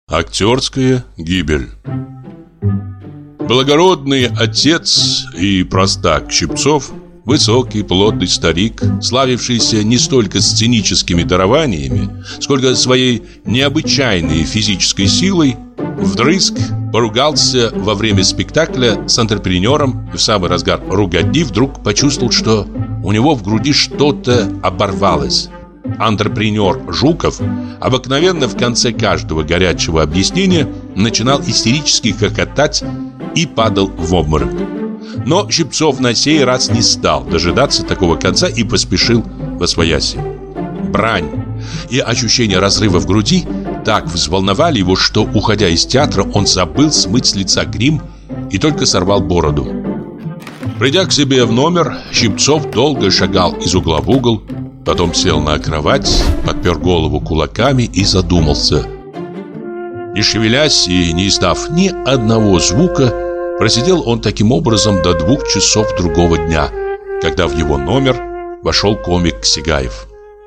Актерская гибель. Благородный отец и простак Щипцов, высокий, плотный старик, славившийся не столько сценическими дарованиями, сколько своей необычайной физической силой, вдрызг поругался во время спектакля с антрепренером и в самый разгар ругатни вдруг почувствовал, что у него в груди что-то оборвалось. Антрепренер Жуков обыкновенно в конце каждого горячего объяснения начинал истерически хохотать и падал в обморок. Но Щипцов на сей раз не стал дожидаться такого конца и поспешил восвояси. Брань и ощущение разрыва в груди так взволновали его, что, уходя из театра, он забыл смыть с лица грим и только сорвал бороду. Придя к себе в номер, Щипцов долго шагал из угла в угол, потом сел на кровать, подпер голову кулаками и задумался. Не шевелясь и не издав ни одного звука, просидел он таким образом до 2 часов другого дня, когда в его номер вошел комик Сигаев.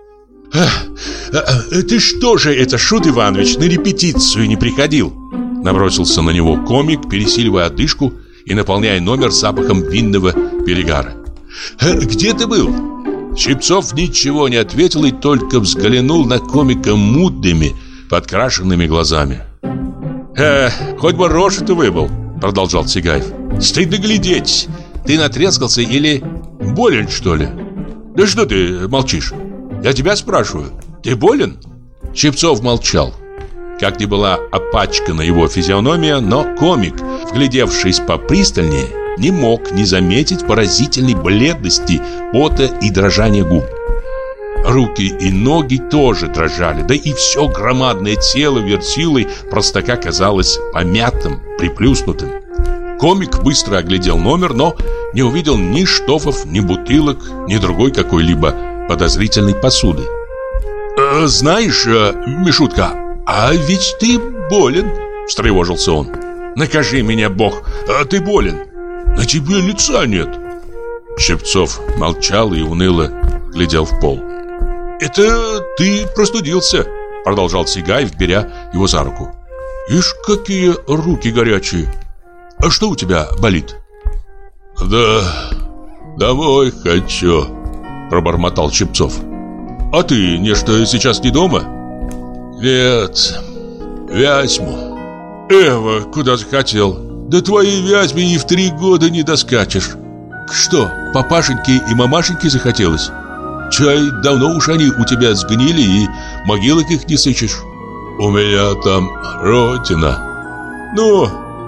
«Ты что же это, Шут Иванович, на репетицию не приходил?» Набросился на него комик, пересиливая одышку и наполняя номер запахом винного перегара. «Где ты был?» Щипцов ничего не ответил и только взглянул на комика мутными, подкрашенными глазами. «Хоть бы рожу-то выбыл», — продолжал Сигаев. «Стыдно глядеть. Ты натрескался или болен, что ли?» «Да что ты молчишь? Я тебя спрашиваю. Ты болен?» Щипцов молчал. Как ни была опачкана его физиономия, но комик, вглядевшись попристальнее, не мог не заметить поразительной бледности, пота и дрожания губ. Руки и ноги тоже дрожали, да и все громадное тело вертилой простака казалось помятым, приплюснутым. Комик быстро оглядел номер, но не увидел ни штофов, ни бутылок, ни другой какой-либо подозрительной посуды. «Знаешь, Мишутка, а ведь ты болен», — встревожился он. «Накажи меня, Бог, ты болен. На тебе лица нет». Щипцов молчал и уныло глядел в пол. «Это ты простудился», — продолжал Сигаев, беря его за руку. «Ишь, какие руки горячие. А что у тебя болит?» «Да, домой хочу», — пробормотал Щипцов. «А ты нечто сейчас не дома?» «Нет, Вязьму». «Эва, куда захотел? Да твоей Вязьме и в 3 года не доскачешь». «Что, папашеньке и мамашеньке захотелось? Чай, давно уж они у тебя сгнили, и могилок их не сыщешь». «У меня там родина». «Ну,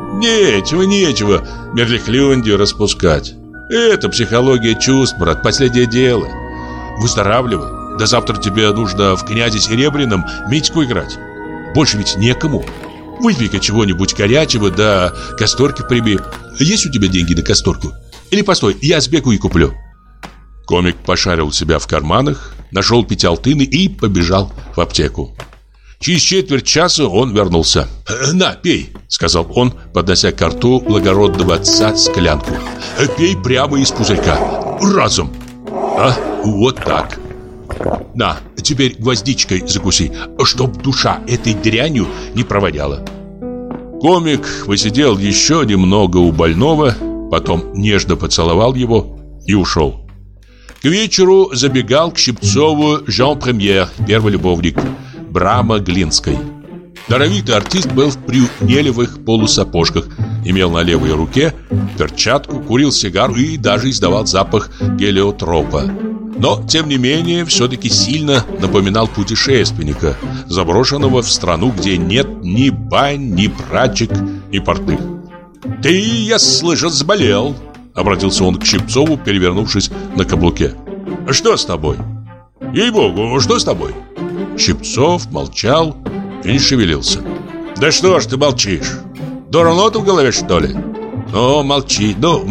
нечего мерзляхлюндию распускать. Это психология чувств, брат, последнее дело. Выздоравливай. До завтра тебе нужно в князе Серебряном Митьку играть. Больше ведь некому. Выпей-ка чего-нибудь горячего, да касторки прими. Есть у тебя деньги на касторку? Или постой, я сбегу и куплю». Комик пошарил себя в карманах, нашел 5 алтыны и побежал в аптеку. Через четверть часа он вернулся. «На, пей», — сказал он, поднося к рту благородного отца склянку. «Пей прямо из пузырька. Разом». Вот так. На, теперь гвоздичкой закуси, чтоб душа этой дрянью не провоняла». Комик посидел еще немного у больного, потом нежно поцеловал его и ушел. К вечеру забегал к Щипцову Жан Премьер, первый любовник, Брама Глинской. Даровитый артист был в прюнелевых полусапожках, имел на левой руке перчатку, курил сигару и даже издавал запах гелиотропа. Но, тем не менее, все-таки сильно напоминал путешественника, заброшенного в страну, где нет ни бань, ни прачек, ни портных. «Ты, я слышал, заболел», — обратился он к Щипцову, перевернувшись на каблуке. «Что с тобой? Ей-богу, что с тобой?» Щипцов молчал и не шевелился. «Да что ж ты молчишь? Дурнота в голове, что ли? Ну, молчи,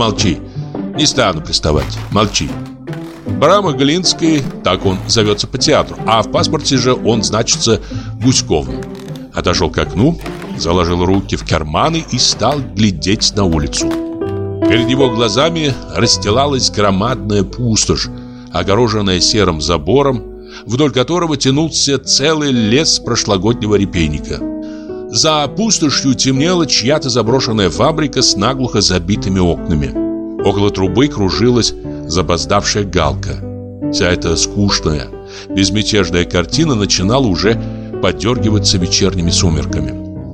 не стану приставать, молчи». Брама Глинской, так он зовется по театру, а в паспорте же он значится Гуськовым. Отошел к окну, заложил руки в карманы и стал глядеть на улицу. Перед его глазами расстилалась громадная пустошь, огороженная серым забором, вдоль которого тянулся целый лес прошлогоднего репейника. За пустошью темнела чья-то заброшенная фабрика с наглухо забитыми окнами. Около трубы кружилась запоздавшая галка. Вся эта скучная, безмятежная картина начинала уже подергиваться вечерними сумерками.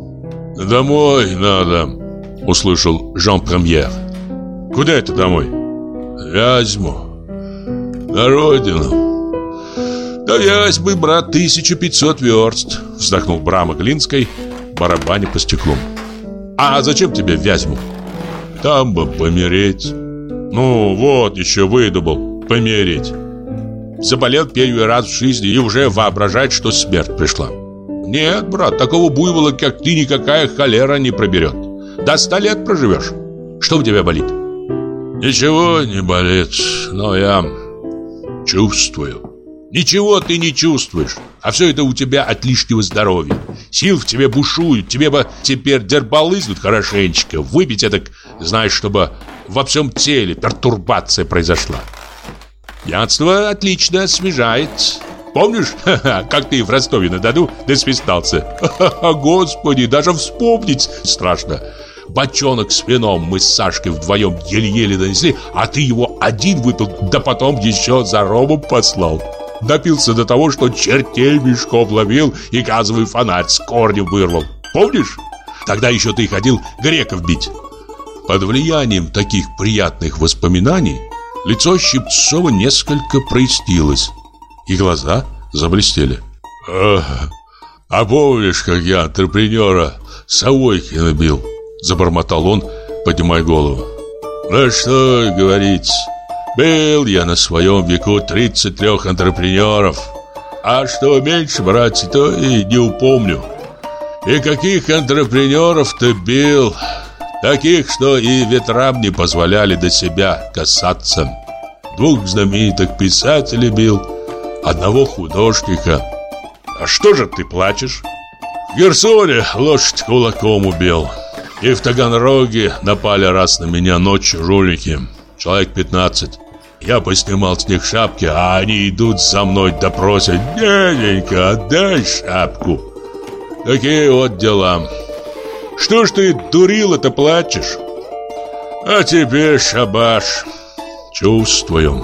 «Домой надо», — услышал Жан Премьер. «Куда это домой?» «Вязьму. На родину». «Да Вязьмы, брат, 1500 верст», — вздохнул Брама Глинской, барабаня по стеклу. «А зачем тебе в Вязьму?» «Там бы помереть». «Ну вот, еще выдумал помереть. Заболел первый раз в жизни и уже воображает, что смерть пришла. Нет, брат, такого буйвола, как ты, никакая холера не проберет. До 100 лет проживешь. Что у тебя болит?» «Ничего не болит, но я чувствую». «Ничего ты не чувствуешь, а все это у тебя от лишнего здоровья. Сил в тебе бушуют, тебе бы теперь дербалызнуть хорошенечко, выпить это, знаешь, чтобы во всем теле пертурбация произошла. Пьянство отлично освежает. Помнишь, как ты в Ростове-на-Дону досвистался? Господи, даже вспомнить страшно. Бочонок с вином мы с Сашкой вдвоем еле-еле донесли, а ты его один выпил, да потом еще за ромом послал. Напился до того, что чертей мешком ловил и газовый фонарь с корнем вырвал. Помнишь? Тогда еще ты ходил греков бить». Под влиянием таких приятных воспоминаний лицо Щипцова несколько прояснилось, и глаза заблестели. «А помнишь, как я антрепренера Савойкина бил?» — забормотал он, поднимая голову. «Ну что говорить, бил я на своем веку 33 антрепренеров, а что меньше, братья, то и не упомню. И каких антрепренеров ты бил? Таких, что и ветрам не позволяли до себя касаться. 2 знаменитых писателей бил, 1 художника. А что же ты плачешь? В Херсоне лошадь кулаком убил. И в Таганроге напали раз на меня ночью жулики. Человек 15. Я поснимал с них шапки, а они идут за мной да просят: «Дяденька, отдай шапку». Такие вот дела. Что ж ты, дурила-то, плачешь? А теперь шабаш. Чувствую.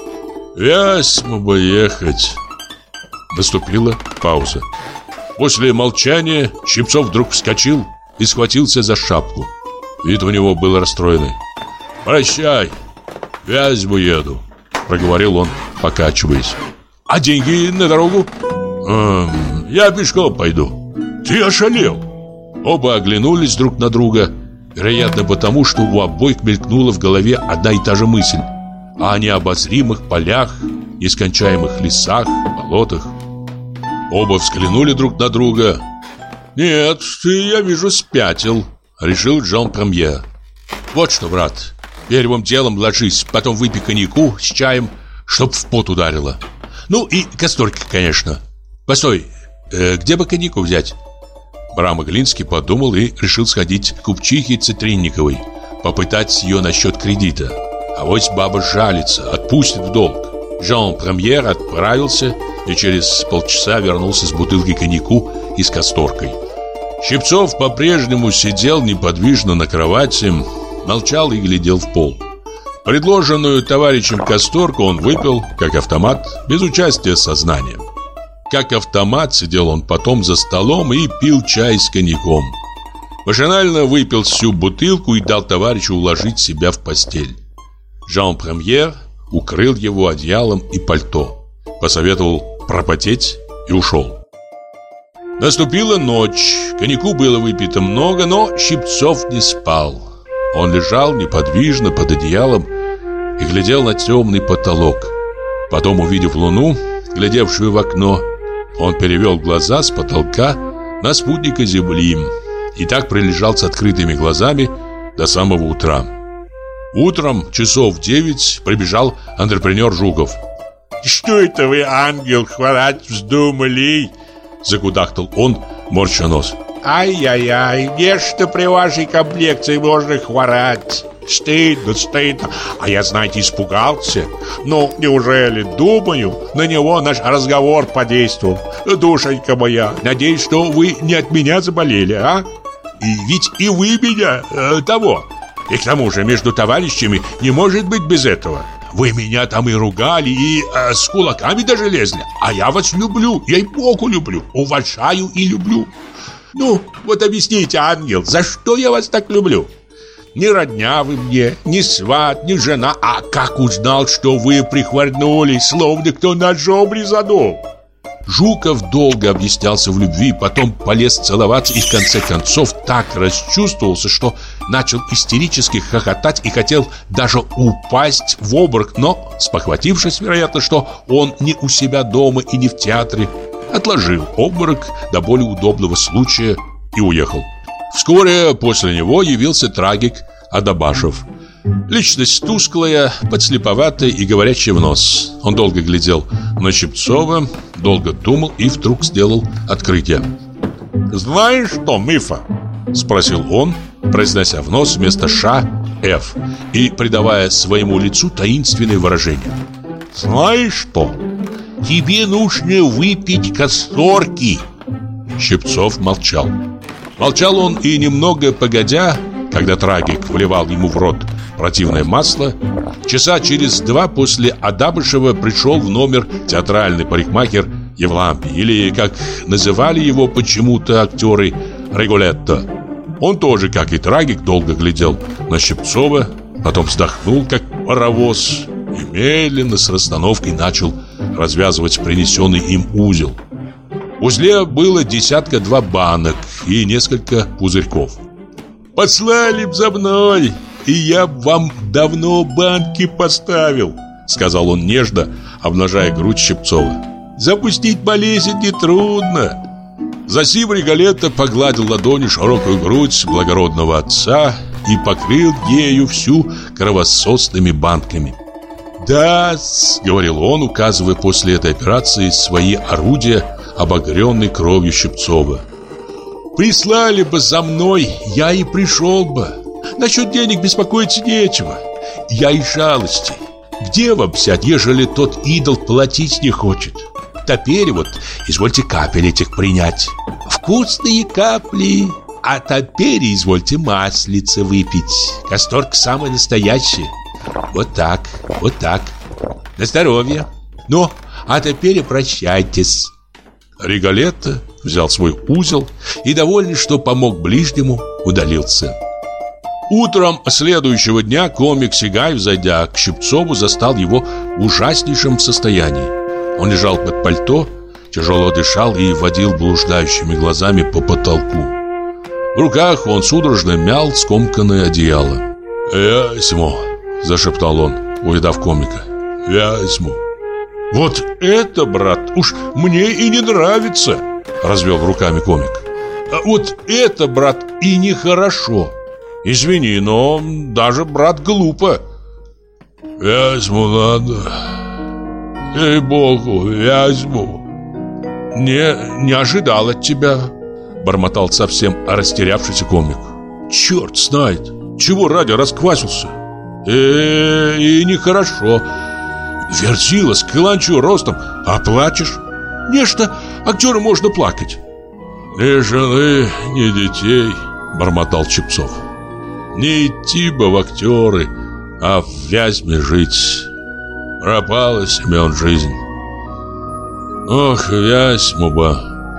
Вязьму бы ехать. Наступила пауза. После молчания Щипцов вдруг вскочил и схватился за шапку. Вид у него был расстроенный. «Прощай, в Вязьму еду», — проговорил он, покачиваясь. «А деньги на дорогу?» «Я пешком пойду». «Ты ошалел?» Оба оглянулись друг на друга, вероятно потому, что у обоих мелькнула в голове одна и та же мысль о необозримых полях, нескончаемых лесах, болотах. Оба взглянули друг на друга. «Нет, ты, я вижу, спятил», — решил Жан Премьер. «Вот что, брат, первым делом ложись, потом выпей коньяку с чаем, чтоб в пот ударило. Ну и касторки, конечно. Постой, где бы коньяку взять?» Брама Глинский подумал и решил сходить к купчихе Цитринниковой, попытать ее насчет кредита. Авось баба жалится, отпустит в долг. Жан Премьер отправился и через полчаса вернулся с бутылкой коньяку и с касторкой. Щипцов по-прежнему сидел неподвижно на кровати, молчал и глядел в пол. Предложенную товарищем касторку он выпил, как автомат, без участия сознания. Как автомат сидел он потом за столом и пил чай с коньяком. Машинально выпил всю бутылку и дал товарищу уложить себя в постель. Жан Премьер укрыл его одеялом и пальто, посоветовал пропотеть и ушел. Наступила ночь, коньяку было выпито много, но Щипцов не спал. Он лежал неподвижно под одеялом и глядел на темный потолок. Потом, увидев луну, глядевшую в окно, он перевел глаза с потолка на спутника Земли и так пролежал с открытыми глазами до самого утра. Утром часов в 9 прибежал антрепренер Жуков. «Что это вы, ангел, хворать вздумали?» — закудахтал он, морща нос. «Ай-яй-яй, где ж-то при вашей комплекции можно хворать? стыдно, стыдно. А я, знаете, испугался. Ну, неужели, думаю, на него наш разговор подействовал. Душенька моя, надеюсь, что вы не от меня заболели, а? И ведь и вы меня того. И к тому же между товарищами не может быть без этого. Вы меня там и ругали, и с кулаками даже лезли. А я вас люблю, ей-богу люблю, уважаю и люблю. Ну, вот объясните, ангел, за что я вас так люблю? Не родня вы мне, не сват, не жена. А как узнал, что вы прихворнули, словно кто ножом резанул? Жуков долго объяснялся в любви, потом полез целоваться и в конце концов так расчувствовался, что начал истерически хохотать и хотел даже упасть в обморок, но, спохватившись, вероятно, что он не у себя дома и не в театре, отложил обморок до более удобного случая и уехал. Вскоре после него явился трагик Адабашев. Личность тусклая, подслеповатая и говорящая в нос. Он долго глядел на Щипцова, долго думал и вдруг сделал открытие. «Знаешь что, Мифа?» — спросил он, произнося в нос вместо «ш» «ф» и придавая своему лицу таинственное выражение. «Знаешь что? Тебе нужно выпить касторки». Щипцов молчал. Молчал он и немного погодя, когда трагик вливал ему в рот противное масло, часа через 2 после Адабышева пришел в номер театральный парикмахер Евлампий, или, как называли его почему-то актеры, Риголетто. Он тоже, как и трагик, долго глядел на Щипцова, потом вздохнул, как паровоз, и медленно с расстановкой начал развязывать принесенный им узел. В узле было 12 банок и несколько пузырьков. «Послали б за мной, и я б вам давно банки поставил», — сказал он нежно, обнажая грудь Щипцова. «Запустить болезнь нетрудно». Засим Риголетто погладил ладонью широкую грудь благородного отца и покрыл ею всю кровососными банками. «Да-с», — говорил он, указывая после этой операции свои орудия, обогренной кровью Щипцова. «Прислали бы за мной, я и пришел бы. Насчет денег беспокоиться нечего. Я из жалости. Где вам взять, ежели тот идол платить не хочет? Теперь вот, извольте капель этих принять. Вкусные капли. А теперь извольте маслица выпить. Касторка самая настоящая. Вот так, вот так. На здоровье. Ну, а теперь прощайтесь». Риголетто взял свой узел и, довольный, что помог ближнему, удалился. Утром следующего дня комик Сигаев, зайдя к Щипцову, застал его в ужаснейшем состоянии. Он лежал под пальто, тяжело дышал и водил блуждающими глазами по потолку. В руках он судорожно мял скомканное одеяло. «Вязьму», — зашептал он, увидав комика. «Вязьму». «Вот это, брат, уж мне и не нравится», — развел руками комик. «А вот это, брат, и нехорошо. Извини, но даже, брат, глупо». «Вязьму надо. Ей-богу, вязьму». Не ожидал от тебя», — бормотал совсем растерявшийся комик. «Черт знает, чего ради расквасился. И нехорошо. Верзила с каланчу ростом, а плачешь? Нечто актеру можно плакать». «Ни жены, ни детей», — бормотал Щипцов. «Не идти бы в актеры, а в Вязьме жить. Пропала, Семен, жизнь. Ох, Вязьму бы.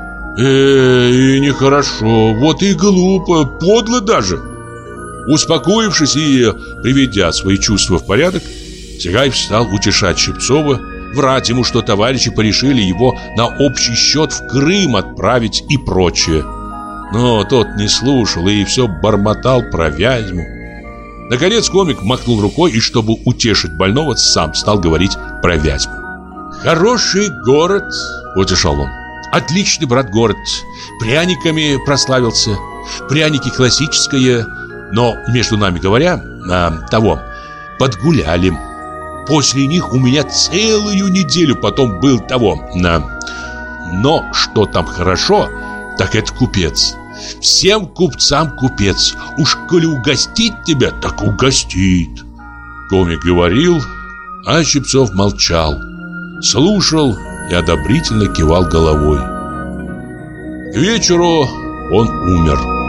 И нехорошо, вот и глупо, подло даже». Успокоившись и приведя свои чувства в порядок, Сигаев стал утешать Щипцова, врать ему, что товарищи порешили его на общий счет в Крым отправить и прочее. Но тот не слушал и все бормотал про Вязьму. Наконец комик махнул рукой и, чтобы утешить больного, сам стал говорить про Вязьму. «Хороший город», — утешал он. «Отличный, брат, город. Пряниками прославился. Пряники классические, но, между нами говоря, подгуляли. После них у меня целую неделю потом был того. Но что там хорошо, так это купец. Всем купцам купец. Уж коли угостить тебя, так угостит. Комик говорил, а Щипцов молчал, слушал и одобрительно кивал головой. К вечеру он умер.